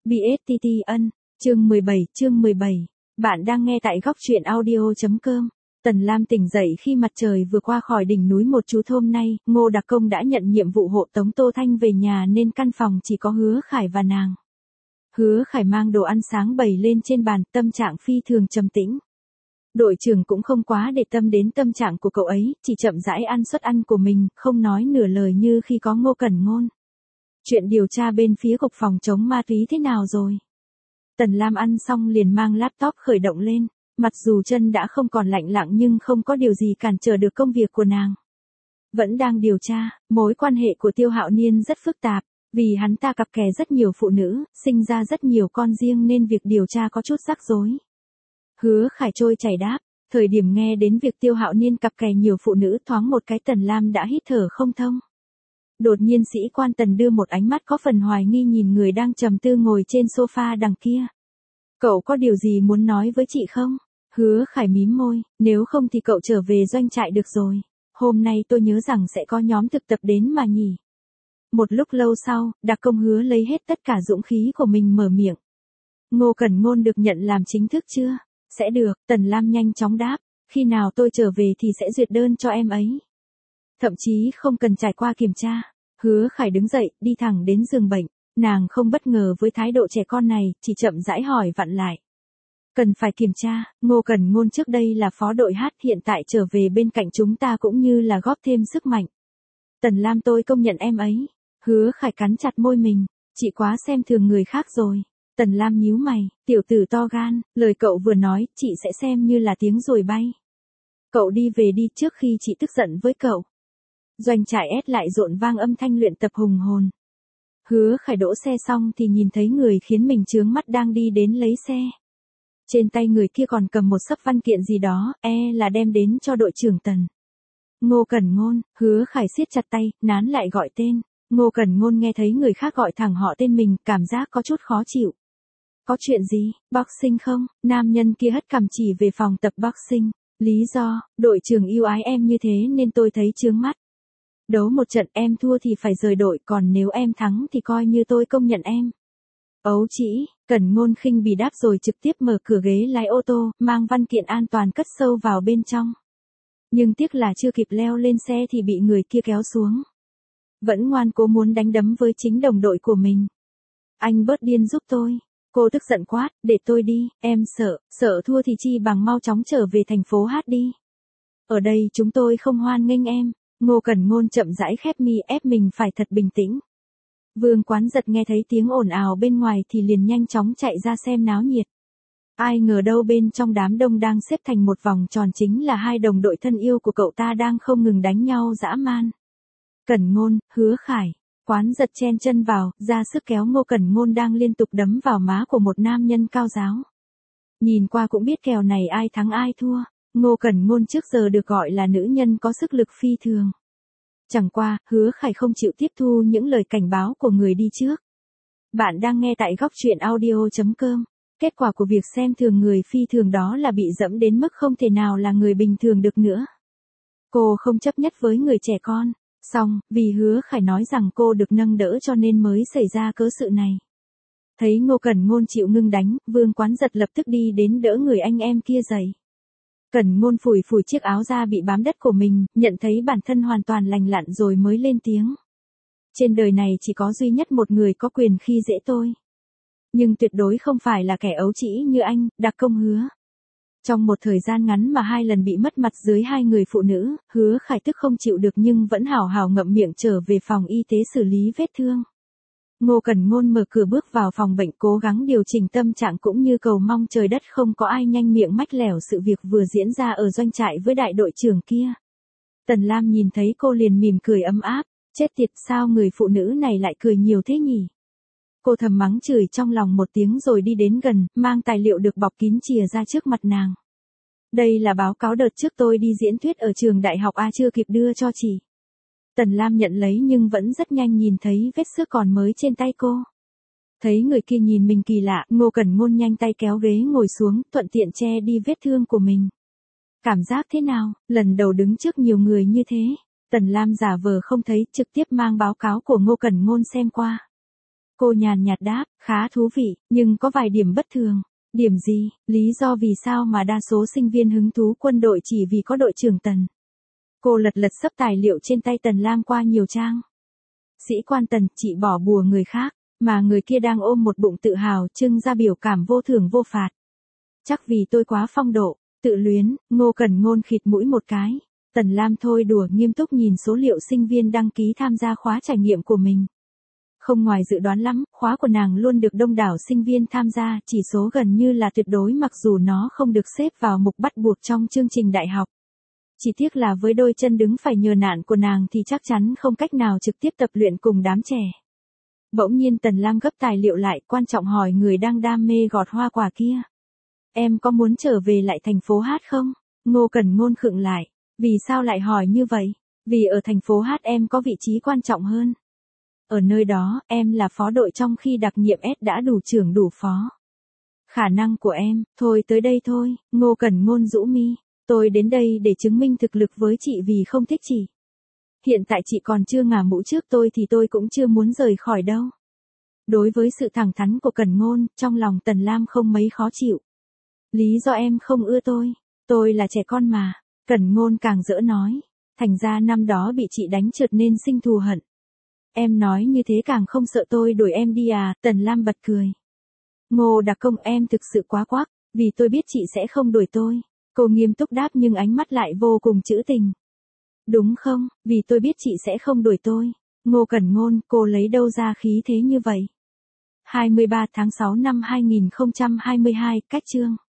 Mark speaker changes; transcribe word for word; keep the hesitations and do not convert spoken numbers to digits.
Speaker 1: bê ét tê tê ân, chương mười bảy, chương mười bảy. Bạn đang nghe tại góc truyện audio chấm com. Tần Lam tỉnh dậy khi mặt trời vừa qua khỏi đỉnh núi một chút hôm nay, Ngô Đặc Công đã nhận nhiệm vụ hộ tống Tô Thanh về nhà nên căn phòng chỉ có Hứa Khải và nàng. Hứa Khải mang đồ ăn sáng bày lên trên bàn, tâm trạng phi thường trầm tĩnh. Đội trưởng cũng không quá để tâm đến tâm trạng của cậu ấy, chỉ chậm rãi ăn suất ăn của mình, không nói nửa lời như khi có Ngô Cẩn Ngôn. Chuyện điều tra bên phía cục phòng chống ma túy thế nào rồi? Tần Lam ăn xong liền mang laptop khởi động lên, mặc dù chân đã không còn lạnh lặng nhưng không có điều gì cản trở được công việc của nàng. Vẫn đang điều tra, mối quan hệ của Tiêu Hạo Niên rất phức tạp, vì hắn ta cặp kè rất nhiều phụ nữ, sinh ra rất nhiều con riêng nên việc điều tra có chút rắc rối. Hứa Khải trôi chảy đáp, thời điểm nghe đến việc Tiêu Hạo Niên cặp kè nhiều phụ nữ thoáng một cái Tần Lam đã hít thở không thông. Đột nhiên sĩ quan Tần đưa một ánh mắt có phần hoài nghi nhìn người đang trầm tư ngồi trên sofa đằng kia. Cậu có điều gì muốn nói với chị không? Hứa Khải mím môi, nếu không thì cậu trở về doanh trại được rồi. Hôm nay tôi nhớ rằng sẽ có nhóm thực tập đến mà nhỉ. Một lúc lâu sau, Đặc Công hứa lấy hết tất cả dũng khí của mình mở miệng. Ngô Cẩn Ngôn được nhận làm chính thức chưa? Sẽ được, Tần Lam nhanh chóng đáp, khi nào tôi trở về thì sẽ duyệt đơn cho em ấy. Thậm chí không cần trải qua kiểm tra. Hứa Khải đứng dậy, đi thẳng đến giường bệnh. Nàng không bất ngờ với thái độ trẻ con này, chỉ chậm rãi hỏi vặn lại. Cần phải kiểm tra, Ngô Cẩn Ngôn trước đây là phó đội hát, hiện tại trở về bên cạnh chúng ta cũng như là góp thêm sức mạnh. Tần Lam tôi công nhận em ấy. Hứa Khải cắn chặt môi mình, chị quá xem thường người khác rồi. Tần Lam nhíu mày, tiểu tử to gan, lời cậu vừa nói, chị sẽ xem như là tiếng ruồi bay. Cậu đi về đi trước khi chị tức giận với cậu. Doanh trại ét lại rộn vang âm thanh luyện tập hùng hồn. Hứa Khải đỗ xe xong thì nhìn thấy người khiến mình chướng mắt đang đi đến lấy xe. Trên tay người kia còn cầm một xấp văn kiện gì đó, e là đem đến cho đội trưởng Tần. Ngô Cẩn Ngôn, Hứa Khải siết chặt tay, nán lại gọi tên. Ngô Cẩn Ngôn nghe thấy người khác gọi thẳng họ tên mình, cảm giác có chút khó chịu. Có chuyện gì, boxing không? Nam nhân kia hất cằm chỉ về phòng tập boxing. Lý do, đội trưởng yêu ái em như thế nên tôi thấy chướng mắt. Đấu một trận em thua thì phải rời đội, còn nếu em thắng thì coi như tôi công nhận em. Ấu chỉ, Cẩn Ngôn khinh bỉ đáp rồi trực tiếp mở cửa ghế lái ô tô, mang văn kiện an toàn cất sâu vào bên trong. Nhưng tiếc là chưa kịp leo lên xe thì bị người kia kéo xuống. Vẫn ngoan cố muốn đánh đấm với chính đồng đội của mình. Anh bớt điên giúp tôi. Cô tức giận quát, để tôi đi, em sợ, sợ thua thì chi bằng mau chóng trở về thành phố hát đi. Ở đây chúng tôi không hoan nghênh em. Ngô Cẩn Ngôn chậm rãi khép mi ép mình phải thật bình tĩnh. Vương Quán Giật nghe thấy tiếng ồn ào bên ngoài thì liền nhanh chóng chạy ra xem náo nhiệt. Ai ngờ đâu bên trong đám đông đang xếp thành một vòng tròn chính là hai đồng đội thân yêu của cậu ta đang không ngừng đánh nhau dã man. Cẩn Ngôn, Hứa Khải. Quán Giật chen chân vào, ra sức kéo Ngô Cẩn Ngôn đang liên tục đấm vào má của một nam nhân cao giáo. Nhìn qua cũng biết kèo này ai thắng ai thua. Ngô Cẩn Ngôn trước giờ được gọi là nữ nhân có sức lực phi thường. Chẳng qua, Hứa Khải không chịu tiếp thu những lời cảnh báo của người đi trước. Bạn đang nghe tại góc truyện audio chấm com. Kết quả của việc xem thường người phi thường đó là bị dẫm đến mức không thể nào là người bình thường được nữa. Cô không chấp nhất với người trẻ con. Xong, vì Hứa Khải nói rằng cô được nâng đỡ cho nên mới xảy ra cớ sự này. Thấy Ngô Cẩn Ngôn chịu ngưng đánh, Vương Quán Giật lập tức đi đến đỡ người anh em kia dậy. Cẩn Ngôn phủi phủi chiếc áo da bị bám đất của mình, nhận thấy bản thân hoàn toàn lành lặn rồi mới lên tiếng. Trên đời này chỉ có duy nhất một người có quyền khi dễ tôi. Nhưng tuyệt đối không phải là kẻ ấu trĩ như anh, Đặc Công Hứa. Trong một thời gian ngắn mà hai lần bị mất mặt dưới hai người phụ nữ, Hứa Khải tức không chịu được nhưng vẫn hào hào ngậm miệng trở về phòng y tế xử lý vết thương. Ngô Cẩn Ngôn mở cửa bước vào phòng bệnh cố gắng điều chỉnh tâm trạng cũng như cầu mong trời đất không có ai nhanh miệng mách lẻo sự việc vừa diễn ra ở doanh trại với đại đội trưởng kia. Tần Lam nhìn thấy cô liền mỉm cười ấm áp, chết tiệt sao người phụ nữ này lại cười nhiều thế nhỉ? Cô thầm mắng chửi trong lòng một tiếng rồi đi đến gần, mang tài liệu được bọc kín chìa ra trước mặt nàng. Đây là báo cáo đợt trước tôi đi diễn thuyết ở trường đại học A chưa kịp đưa cho chị. Tần Lam nhận lấy nhưng vẫn rất nhanh nhìn thấy vết xước còn mới trên tay cô. Thấy người kia nhìn mình kỳ lạ, Ngô Cẩn Ngôn nhanh tay kéo ghế ngồi xuống, thuận tiện che đi vết thương của mình. Cảm giác thế nào, lần đầu đứng trước nhiều người như thế? Tần Lam giả vờ không thấy, trực tiếp mang báo cáo của Ngô Cẩn Ngôn xem qua. Cô nhàn nhạt đáp, khá thú vị, nhưng có vài điểm bất thường. Điểm gì, lý do vì sao mà đa số sinh viên hứng thú quân đội chỉ vì có đội trưởng Tần. Cô lật lật xấp tài liệu trên tay Tần Lam qua nhiều trang. Sĩ quan Tần, chị bỏ bùa người khác, mà người kia đang ôm một bụng tự hào trưng ra biểu cảm vô thưởng vô phạt. Chắc vì tôi quá phong độ, tự luyến, Ngô Cẩn Ngôn khịt mũi một cái. Tần Lam thôi đùa nghiêm túc nhìn số liệu sinh viên đăng ký tham gia khóa trải nghiệm của mình. Không ngoài dự đoán lắm, khóa của nàng luôn được đông đảo sinh viên tham gia, chỉ số gần như là tuyệt đối mặc dù nó không được xếp vào mục bắt buộc trong chương trình đại học. Chỉ tiếc là với đôi chân đứng phải nhờ nạn của nàng thì chắc chắn không cách nào trực tiếp tập luyện cùng đám trẻ. Bỗng nhiên Tần Lam gấp tài liệu lại, quan trọng hỏi người đang đam mê gọt hoa quả kia. Em có muốn trở về lại thành phố Hát không? Ngô Cẩn Ngôn khựng lại. Vì sao lại hỏi như vậy? Vì ở thành phố Hát em có vị trí quan trọng hơn. Ở nơi đó, em là phó đội trong khi đặc nhiệm S đã đủ trưởng đủ phó. Khả năng của em, thôi tới đây thôi, Ngô Cẩn Ngôn rũ mi. Tôi đến đây để chứng minh thực lực với chị vì không thích chị. Hiện tại chị còn chưa ngả mũ trước tôi thì tôi cũng chưa muốn rời khỏi đâu. Đối với sự thẳng thắn của Cẩn Ngôn, trong lòng Tần Lam không mấy khó chịu. Lý do em không ưa tôi, tôi là trẻ con mà. Cẩn Ngôn càng giỡn nói. Thành ra năm đó bị chị đánh trượt nên sinh thù hận. Em nói như thế càng không sợ tôi đuổi em đi à, Tần Lam bật cười. Ngô Đặc Công em thực sự quá quắc, vì tôi biết chị sẽ không đuổi tôi. Cô nghiêm túc đáp nhưng ánh mắt lại vô cùng trữ tình. Đúng không, vì tôi biết chị sẽ không đuổi tôi. Ngô Cẩn Ngôn, cô lấy đâu ra khí thế như vậy? hai mươi ba tháng sáu năm hai nghìn không trăm hai mươi hai, cách chương.